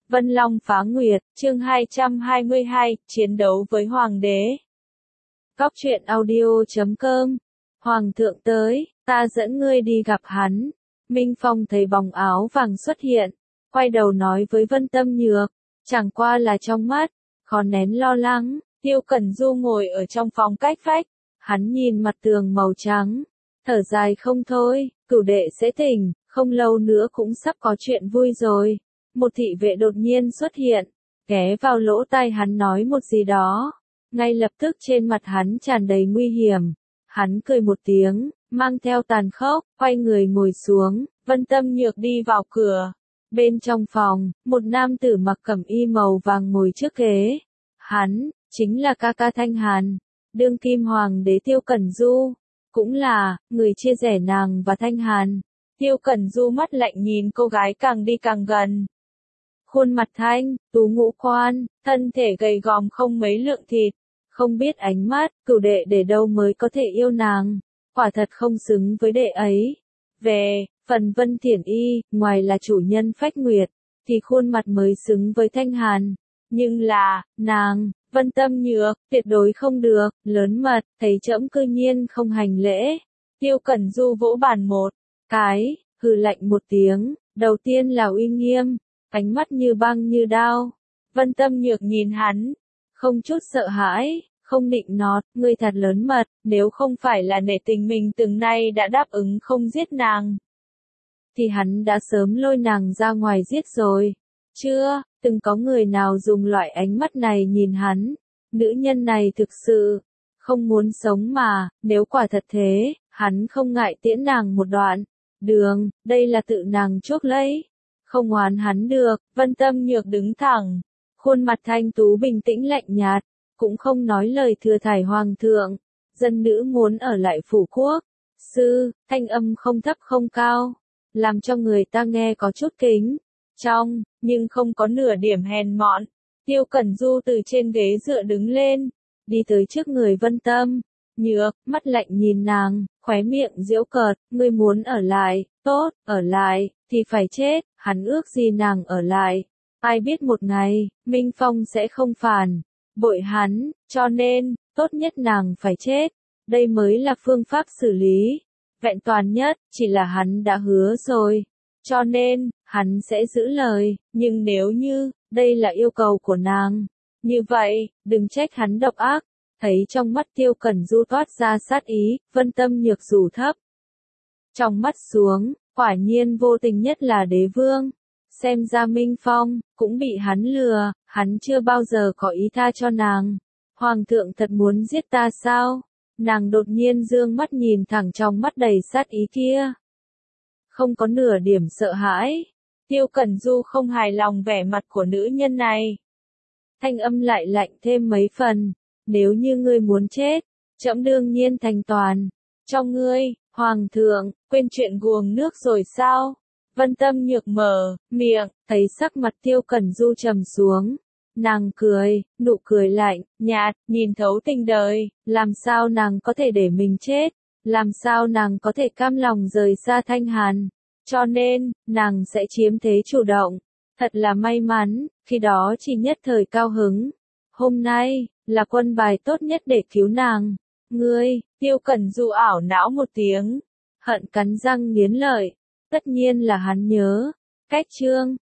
Vân Long phá nguyệt, chương 222, chiến đấu với hoàng đế. Góc truyện audio.com. Hoàng thượng tới, ta dẫn ngươi đi gặp hắn. Minh Phong thấy bóng áo vàng xuất hiện, quay đầu nói với Vân Tâm Nhược, chẳng qua là trong mắt, khó nén lo lắng. Tiêu Cẩn Du ngồi ở trong phòng cách vách, hắn nhìn mặt tường màu trắng, thở dài không thôi, cửu đệ sẽ tỉnh, không lâu nữa cũng sắp có chuyện vui rồi. Một thị vệ đột nhiên xuất hiện, ghé vào lỗ tai hắn nói một gì đó. Ngay lập tức trên mặt hắn tràn đầy nguy hiểm. Hắn cười một tiếng, mang theo tàn khốc, quay người ngồi xuống. Vân Tâm Nhược đi vào cửa. Bên trong phòng, một nam tử mặc cẩm y màu vàng ngồi trước ghế. Hắn, chính là ca ca Thanh Hàn, đương kim hoàng đế Tiêu Cẩn Du. Cũng là, người chia rẽ nàng và Thanh Hàn. Tiêu Cẩn Du mắt lạnh nhìn cô gái càng đi càng gần. Khuôn mặt thanh, tú ngũ quan, thân thể gầy gòm không mấy lượng thịt, không biết ánh mắt, cửu đệ để đâu mới có thể yêu nàng, quả thật không xứng với đệ ấy. Về, phần Vân Thiển Y, ngoài là chủ nhân phách nguyệt, thì khuôn mặt mới xứng với Thanh Hàn. Nhưng là, nàng, Vân Tâm Nhược, tuyệt đối không được, lớn mật, thấy trẫm cư nhiên không hành lễ. Tiêu Cẩn Du vỗ bàn một cái, hừ lạnh một tiếng, đầu tiên là uy nghiêm. Ánh mắt như băng như đao. Vân Tâm Nhược nhìn hắn, không chút sợ hãi, không nịnh nọt, ngươi thật lớn mật, nếu không phải là nể tình mình từng nay đã đáp ứng không giết nàng, thì hắn đã sớm lôi nàng ra ngoài giết rồi. Chưa, từng có người nào dùng loại ánh mắt này nhìn hắn, nữ nhân này thực sự không muốn sống mà, nếu quả thật thế, hắn không ngại tiễn nàng một đoạn đường, đây là tự nàng chuốc lấy. Không oán hắn được. Vân Tâm Nhược đứng thẳng, khuôn mặt thanh tú bình tĩnh lạnh nhạt, cũng không nói lời thừa thải hoàng thượng. Dân nữ muốn ở lại phủ quốc. Sư, thanh âm không thấp không cao, làm cho người ta nghe có chút kính trong, nhưng không có nửa điểm hèn mọn. Tiêu Cẩn Du từ trên ghế dựa đứng lên, đi tới trước người Vân Tâm Nhược, mắt lạnh nhìn nàng, khóe miệng giễu cợt, ngươi muốn ở lại, tốt, ở lại, thì phải chết, hắn ước gì nàng ở lại. Ai biết một ngày, Minh Phong sẽ không phản bội hắn, cho nên, tốt nhất nàng phải chết. Đây mới là phương pháp xử lý vẹn toàn nhất, chỉ là hắn đã hứa rồi. Cho nên, hắn sẽ giữ lời, nhưng nếu như, đây là yêu cầu của nàng, như vậy, đừng trách hắn độc ác. Thấy trong mắt Tiêu Cẩn Du toát ra sát ý, Vân Tâm Nhược rủ thấp trong mắt xuống, quả nhiên vô tình nhất là đế vương. Xem ra Minh Phong cũng bị hắn lừa, hắn chưa bao giờ có ý tha cho nàng. Hoàng thượng thật muốn giết ta sao? Nàng đột nhiên dương mắt nhìn thẳng trong mắt đầy sát ý kia, không có nửa điểm sợ hãi. Tiêu Cẩn Du không hài lòng vẻ mặt của nữ nhân này, thanh âm lại lạnh thêm mấy phần. Nếu như ngươi muốn chết, trẫm đương nhiên thành toàn cho ngươi. Hoàng thượng, quên chuyện guồng nước rồi sao? Vân Tâm Nhược mở miệng, thấy sắc mặt Tiêu Cẩn Du trầm xuống. Nàng cười, nụ cười lạnh, nhạt, nhìn thấu tình đời, làm sao nàng có thể để mình chết? Làm sao nàng có thể cam lòng rời xa Thanh Hàn? Cho nên, nàng sẽ chiếm thế chủ động. Thật là may mắn, khi đó chỉ nhất thời cao hứng. Hôm nay, là quân bài tốt nhất để cứu nàng. Ngươi, Tiêu Cẩn Du ảo não một tiếng, hận cắn răng nghiến lợi. Tất nhiên là hắn nhớ cách chương